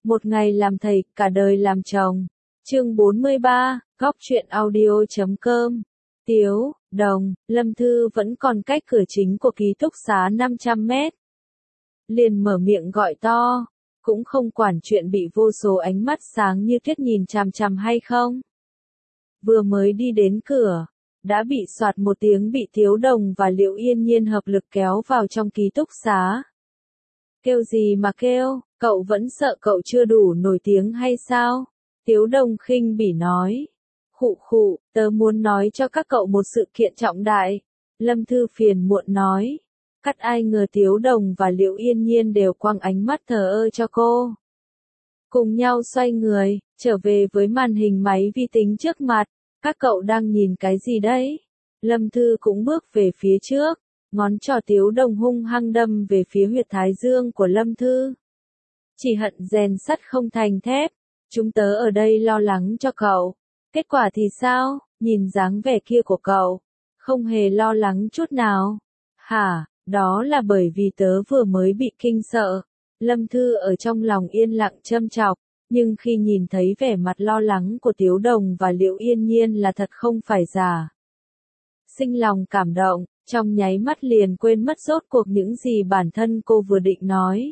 Một ngày làm thầy, cả đời làm chồng. Chương 43, góc truyện audio.com. Tiếu, Đồng, Lâm Thư vẫn còn cách cửa chính của ký túc xá 500 mét. Liền mở miệng gọi to, cũng không quản chuyện bị vô số ánh mắt sáng như tuyết nhìn chằm chằm hay không. Vừa mới đi đến cửa, đã bị soạt một tiếng bị Tiếu Đồng và Liệu Yên Nhiên hợp lực kéo vào trong ký túc xá. Kêu gì mà kêu, cậu vẫn sợ cậu chưa đủ nổi tiếng hay sao? Tiếu Đồng khinh bỉ nói. Khụ khụ, tớ muốn nói cho các cậu một sự kiện trọng đại. Lâm Thư phiền muộn nói. Cắt ai ngờ Tiếu Đồng và Liệu Yên Nhiên đều quăng ánh mắt thờ ơ cho cô. Cùng nhau xoay người, trở về với màn hình máy vi tính trước mặt. Các cậu đang nhìn cái gì đấy? Lâm Thư cũng bước về phía trước, ngón trỏ Tiếu Đồng hung hăng đâm về phía huyệt thái dương của Lâm Thư. Chỉ hận rèn sắt không thành thép, chúng tớ ở đây lo lắng cho cậu. Kết quả thì sao? Nhìn dáng vẻ kia của cậu, không hề lo lắng chút nào. Hả, đó là bởi vì tớ vừa mới bị kinh sợ. Lâm Thư ở trong lòng yên lặng châm chọc, nhưng khi nhìn thấy vẻ mặt lo lắng của Tiếu Đồng và Liệu Yên Nhiên là thật không phải giả. Sinh lòng cảm động, trong nháy mắt liền quên mất rốt cuộc những gì bản thân cô vừa định nói.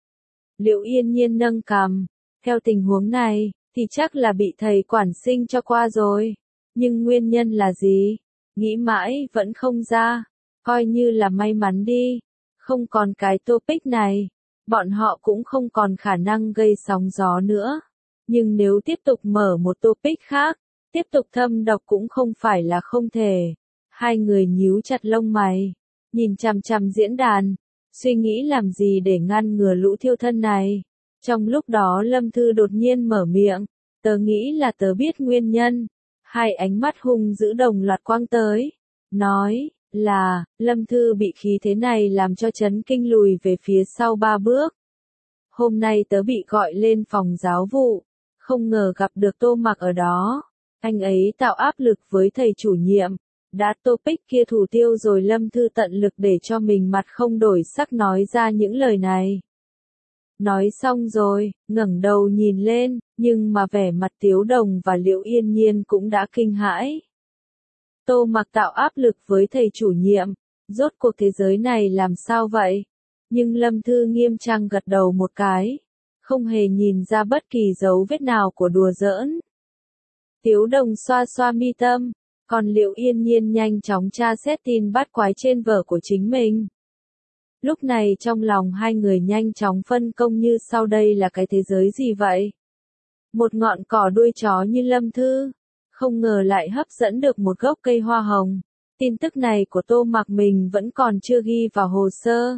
Liệu Yên Nhiên nâng cằm, theo tình huống này, thì chắc là bị thầy quản sinh cho qua rồi. Nhưng nguyên nhân là gì? Nghĩ mãi vẫn không ra, coi như là may mắn đi. Không còn cái topic này, bọn họ cũng không còn khả năng gây sóng gió nữa. Nhưng nếu tiếp tục mở một topic khác, tiếp tục thâm độc cũng không phải là không thể. Hai người nhíu chặt lông mày, nhìn chằm chằm diễn đàn, suy nghĩ làm gì để ngăn ngừa lũ thiêu thân này. Trong lúc đó Lâm Thư đột nhiên mở miệng, tớ nghĩ là tớ biết nguyên nhân. Hai ánh mắt hung dữ đồng loạt quang tới, nói là, Lâm Thư bị khí thế này làm cho chấn kinh lùi về phía sau 3 bước. Hôm nay tớ bị gọi lên phòng giáo vụ, không ngờ gặp được Tô Mặc ở đó. Anh ấy tạo áp lực với thầy chủ nhiệm, đã topic kia thủ tiêu rồi. Lâm Thư tận lực để cho mình mặt không đổi sắc nói ra những lời này. Nói xong rồi, ngẩng đầu nhìn lên, nhưng mà vẻ mặt Tiếu Đồng và Liệu Yên Nhiên cũng đã kinh hãi. Tô Mặc tạo áp lực với thầy chủ nhiệm, rốt cuộc thế giới này làm sao vậy? Nhưng Lâm Thư nghiêm trang gật đầu một cái, không hề nhìn ra bất kỳ dấu vết nào của đùa giỡn. Tiếu Đồng xoa xoa mi tâm, còn Liệu Yên Nhiên nhanh chóng tra xét tin bắt quái trên vở của chính mình. Lúc này trong lòng hai người nhanh chóng phân công như sau, đây là cái thế giới gì vậy? Một ngọn cỏ đuôi chó như Lâm Thư, không ngờ lại hấp dẫn được một gốc cây hoa hồng. Tin tức này của Tô Mặc mình vẫn còn chưa ghi vào hồ sơ.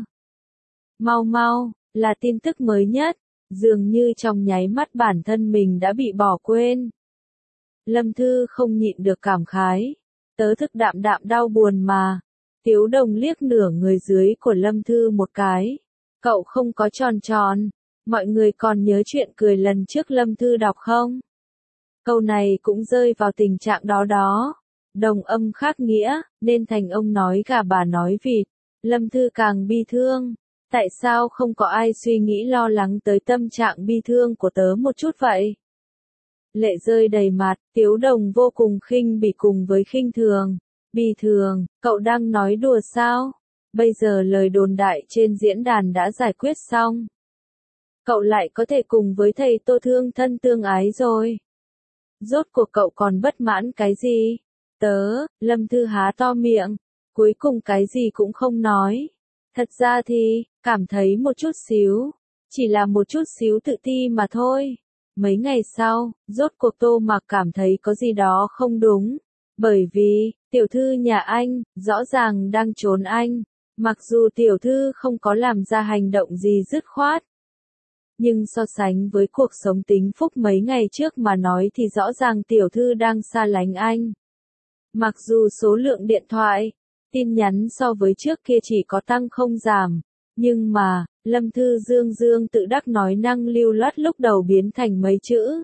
Mau mau, là tin tức mới nhất, dường như trong nháy mắt bản thân mình đã bị bỏ quên. Lâm Thư không nhịn được cảm khái, tớ thực đạm đạm đau buồn mà. Tiếu Đồng liếc nửa người dưới của Lâm Thư một cái. Cậu không có tròn tròn. Mọi người còn nhớ chuyện cười lần trước Lâm Thư đọc không? Câu này cũng rơi vào tình trạng đó đó. Đồng âm khác nghĩa, nên thành ông nói gà bà nói vịt. Lâm Thư càng bi thương. Tại sao không có ai suy nghĩ lo lắng tới tâm trạng bi thương của tớ một chút vậy? Lệ rơi đầy mặt, Tiếu Đồng vô cùng khinh bỉ cùng với khinh thường. Bi thường, cậu đang nói đùa sao? Bây giờ lời đồn đại trên diễn đàn đã giải quyết xong. Cậu lại có thể cùng với thầy Tô thương thân tương ái rồi. Rốt cuộc cậu còn bất mãn cái gì? Lâm Thư há to miệng, cuối cùng cái gì cũng không nói. Thật ra thì, cảm thấy một chút xíu, chỉ là một chút xíu tự ti mà thôi. Mấy ngày sau, rốt cuộc Tô Mặc cảm thấy có gì đó không đúng. Bởi vì, tiểu thư nhà anh, rõ ràng đang trốn anh. Mặc dù tiểu thư không có làm ra hành động gì dứt khoát. Nhưng so sánh với cuộc sống tính phúc mấy ngày trước mà nói thì rõ ràng tiểu thư đang xa lánh anh. Mặc dù số lượng điện thoại, tin nhắn so với trước kia chỉ có tăng không giảm. Nhưng mà, Lâm Thư dương tự đắc nói năng lưu loát lúc đầu biến thành mấy chữ.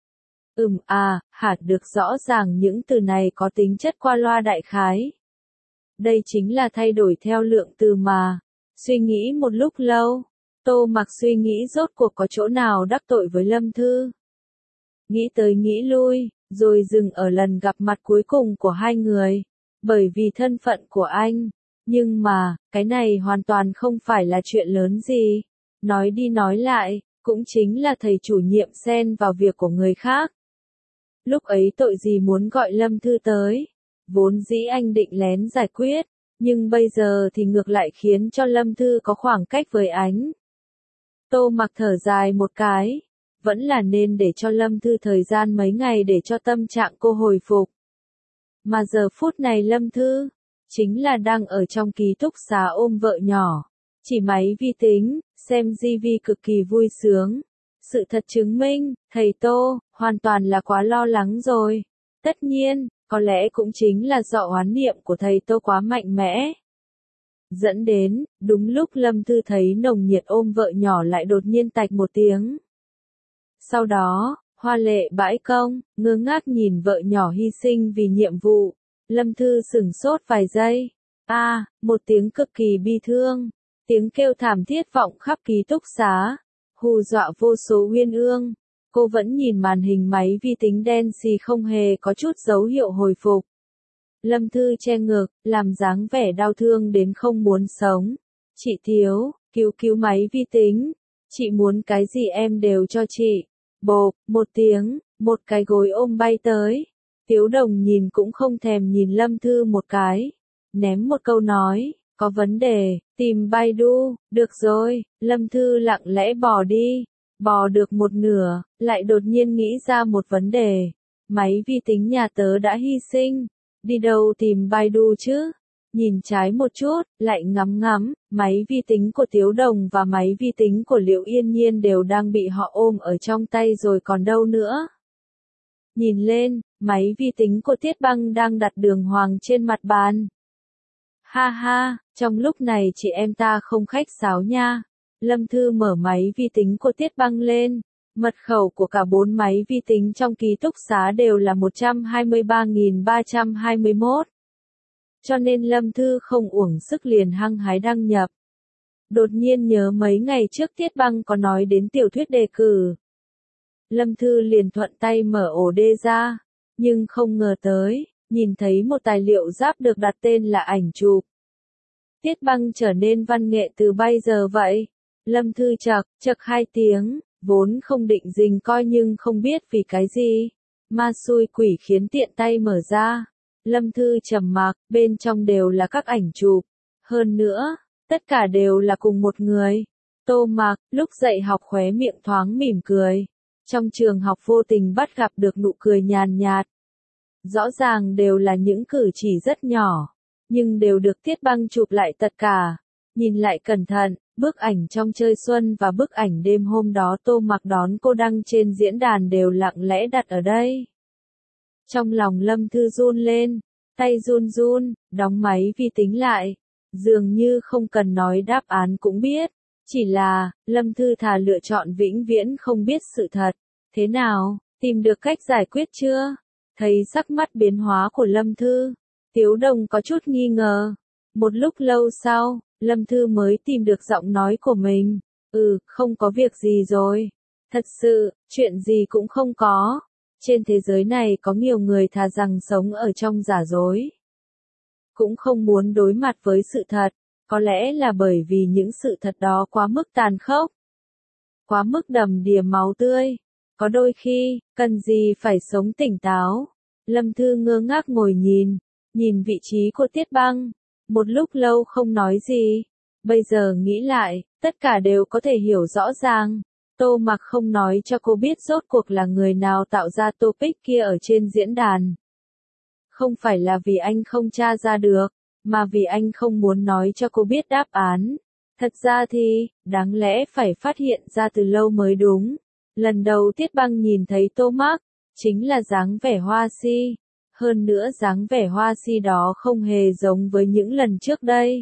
Được rõ ràng những từ này có tính chất qua loa đại khái. Đây chính là thay đổi theo lượng từ mà. Suy nghĩ một lúc lâu, Tô Mặc suy nghĩ rốt cuộc có chỗ nào đắc tội với Lâm Thư. Nghĩ tới nghĩ lui, rồi dừng ở lần gặp mặt cuối cùng của hai người. Bởi vì thân phận của anh. Nhưng mà, cái này hoàn toàn không phải là chuyện lớn gì. Nói đi nói lại, cũng chính là thầy chủ nhiệm xen vào việc của người khác. Lúc ấy tội gì muốn gọi Lâm Thư tới. Vốn dĩ anh định lén giải quyết, nhưng bây giờ thì ngược lại khiến cho Lâm Thư có khoảng cách với anh. Tô Mặc thở dài một cái, vẫn là nên để cho Lâm Thư thời gian mấy ngày để cho tâm trạng cô hồi phục. Mà giờ phút này Lâm Thư, chính là đang ở trong ký túc xá ôm vợ nhỏ, chỉ máy vi tính, xem TV cực kỳ vui sướng. Sự thật chứng minh, thầy Tô, hoàn toàn là quá lo lắng rồi. Tất nhiên, có lẽ cũng chính là do oán niệm của thầy Tô quá mạnh mẽ. Dẫn đến, đúng lúc Lâm Thư thấy nồng nhiệt ôm vợ nhỏ lại đột nhiên tạch một tiếng. Sau đó, hoa lệ bãi công, ngơ ngác nhìn vợ nhỏ hy sinh vì nhiệm vụ. Lâm Thư sửng sốt vài giây. Một tiếng cực kỳ bi thương. Tiếng kêu thảm thiết vọng khắp ký túc xá. Hù dọa vô số uyên ương. Cô vẫn nhìn màn hình máy vi tính đen xì không hề có chút dấu hiệu hồi phục. Lâm Thư che ngực, làm dáng vẻ đau thương đến không muốn sống. Chị Thiếu, cứu máy vi tính. Chị muốn cái gì em đều cho chị. Bộp, một tiếng, một cái gối ôm bay tới. Tiếu Đồng nhìn cũng không thèm nhìn Lâm Thư một cái. Ném một câu nói, có vấn đề, tìm Baidu, được rồi. Lâm Thư lặng lẽ bò đi. Bò được một nửa, lại đột nhiên nghĩ ra một vấn đề. Máy vi tính nhà tớ đã hy sinh. Đi đâu tìm Baidu chứ? Nhìn trái một chút, lại ngắm ngắm, máy vi tính của Tiếu Đồng và máy vi tính của Liễu Yên Nhiên đều đang bị họ ôm ở trong tay rồi còn đâu nữa. Nhìn lên, máy vi tính của Tiết Băng đang đặt đường hoàng trên mặt bàn. Ha ha, trong lúc này chị em ta không khách sáo nha. Lâm Thư mở máy vi tính của Tiết Băng lên. Mật khẩu của cả 4 máy vi tính trong ký túc xá đều là 123.321. Cho nên Lâm Thư không uổng sức liền hăng hái đăng nhập. Đột nhiên nhớ mấy ngày trước Tiết Băng có nói đến tiểu thuyết đề cử. Lâm Thư liền thuận tay mở ổ đê ra, nhưng không ngờ tới, nhìn thấy một tài liệu giáp được đặt tên là ảnh chụp. Tiết Băng trở nên văn nghệ từ bây giờ vậy. Lâm Thư chậc 2 tiếng, vốn không định dình coi nhưng không biết vì cái gì. Ma xui quỷ khiến tiện tay mở ra. Lâm Thư trầm mặc, bên trong đều là các ảnh chụp. Hơn nữa, tất cả đều là cùng một người. Tô Mặc, lúc dạy học khóe miệng thoáng mỉm cười. Trong trường học vô tình bắt gặp được nụ cười nhàn nhạt. Rõ ràng đều là những cử chỉ rất nhỏ, nhưng đều được Tiết Băng chụp lại tất cả. Nhìn lại cẩn thận, bức ảnh trong chơi xuân và bức ảnh đêm hôm đó Tô Mặc đón cô đăng trên diễn đàn đều lặng lẽ đặt ở đây. Trong lòng Lâm Thư run lên, tay run run, đóng máy vi tính lại. Dường như không cần nói đáp án cũng biết. Chỉ là, Lâm Thư thà lựa chọn vĩnh viễn không biết sự thật. Thế nào, tìm được cách giải quyết chưa? Thấy sắc mắt biến hóa của Lâm Thư, Tiếu Đồng có chút nghi ngờ. Một lúc lâu sau, Lâm Thư mới tìm được giọng nói của mình. Không có việc gì rồi. Thật sự, chuyện gì cũng không có. Trên thế giới này có nhiều người thà rằng sống ở trong giả dối. Cũng không muốn đối mặt với sự thật. Có lẽ là bởi vì những sự thật đó quá mức tàn khốc. Quá mức đầm đìa máu tươi. Có đôi khi, cần gì phải sống tỉnh táo. Lâm Thư ngơ ngác ngồi nhìn vị trí của Tiết Băng. Một lúc lâu không nói gì. Bây giờ nghĩ lại, tất cả đều có thể hiểu rõ ràng. Tô Mặc không nói cho cô biết rốt cuộc là người nào tạo ra topic kia ở trên diễn đàn. Không phải là vì anh không tra ra được, mà vì anh không muốn nói cho cô biết đáp án. Thật ra thì, đáng lẽ phải phát hiện ra từ lâu mới đúng. Lần đầu Tiết Băng nhìn thấy Tô Mặc, chính là dáng vẻ hoa si. Hơn nữa dáng vẻ hoa si đó không hề giống với những lần trước đây.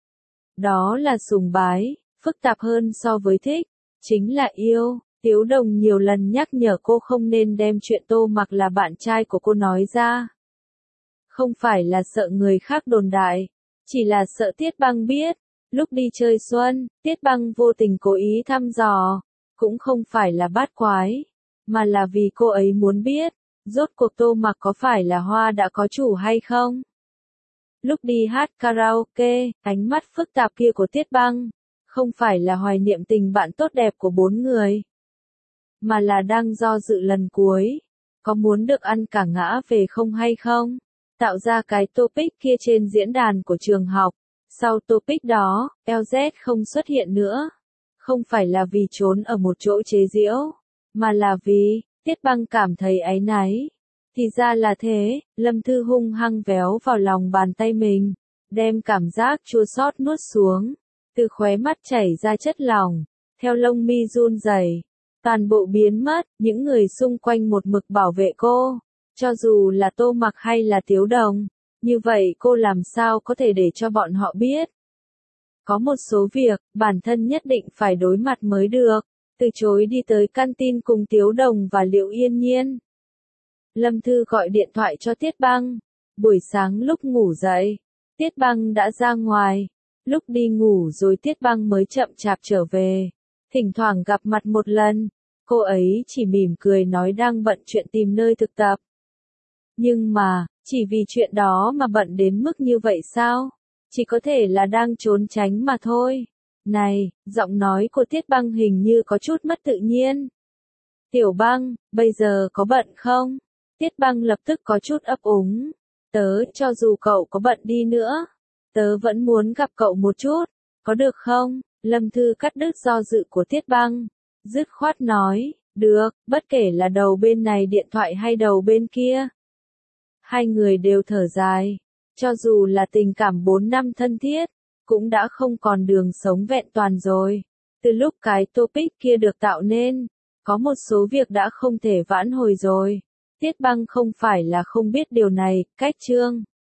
Đó là sùng bái, phức tạp hơn so với thích, chính là yêu. Tiếu Đồng nhiều lần nhắc nhở cô không nên đem chuyện Tô Mặc là bạn trai của cô nói ra. Không phải là sợ người khác đồn đại, chỉ là sợ Tiết Băng biết. Lúc đi chơi xuân, Tiết Băng vô tình cố ý thăm dò, cũng không phải là bát quái, mà là vì cô ấy muốn biết, rốt cuộc Tô Mặc có phải là hoa đã có chủ hay không. Lúc đi hát karaoke, ánh mắt phức tạp kia của Tiết Băng, không phải là hoài niệm tình bạn tốt đẹp của bốn người, mà là đang do dự lần cuối, có muốn được ăn cả ngã về không hay không, tạo ra cái topic kia trên diễn đàn của trường học. Sau topic đó, LZ không xuất hiện nữa, không phải là vì trốn ở một chỗ chế giễu, mà là vì, Tiết Băng cảm thấy áy náy. Thì ra là thế, Lâm Thư hung hăng véo vào lòng bàn tay mình, đem cảm giác chua xót nuốt xuống, từ khóe mắt chảy ra chất lỏng, theo lông mi run rẩy, toàn bộ biến mất, những người xung quanh một mực bảo vệ cô, cho dù là Tô Mặc hay là Tiếu Đồng, như vậy cô làm sao có thể để cho bọn họ biết. Có một số việc, bản thân nhất định phải đối mặt mới được, từ chối đi tới canteen cùng Tiếu Đồng và Liệu Yên Nhiên. Lâm Thư gọi điện thoại cho Tiết Băng, buổi sáng lúc ngủ dậy, Tiết Băng đã ra ngoài, lúc đi ngủ rồi Tiết Băng mới chậm chạp trở về, thỉnh thoảng gặp mặt một lần, cô ấy chỉ mỉm cười nói đang bận chuyện tìm nơi thực tập. Nhưng mà, chỉ vì chuyện đó mà bận đến mức như vậy sao? Chỉ có thể là đang trốn tránh mà thôi. Này, giọng nói của Tiết Băng hình như có chút mất tự nhiên. Tiểu Băng, bây giờ có bận không? Tiết Băng lập tức có chút ấp úng. Tớ, cho dù cậu có bận đi nữa, tớ vẫn muốn gặp cậu một chút, có được không? Lâm Thư cắt đứt do dự của Tiết Băng, dứt khoát nói, được, bất kể là đầu bên này điện thoại hay đầu bên kia. Hai người đều thở dài, cho dù là tình cảm 4 năm thân thiết, cũng đã không còn đường sống vẹn toàn rồi. Từ lúc cái topic kia được tạo nên, có một số việc đã không thể vãn hồi rồi. Tiết Băng không phải là không biết điều này, cách chương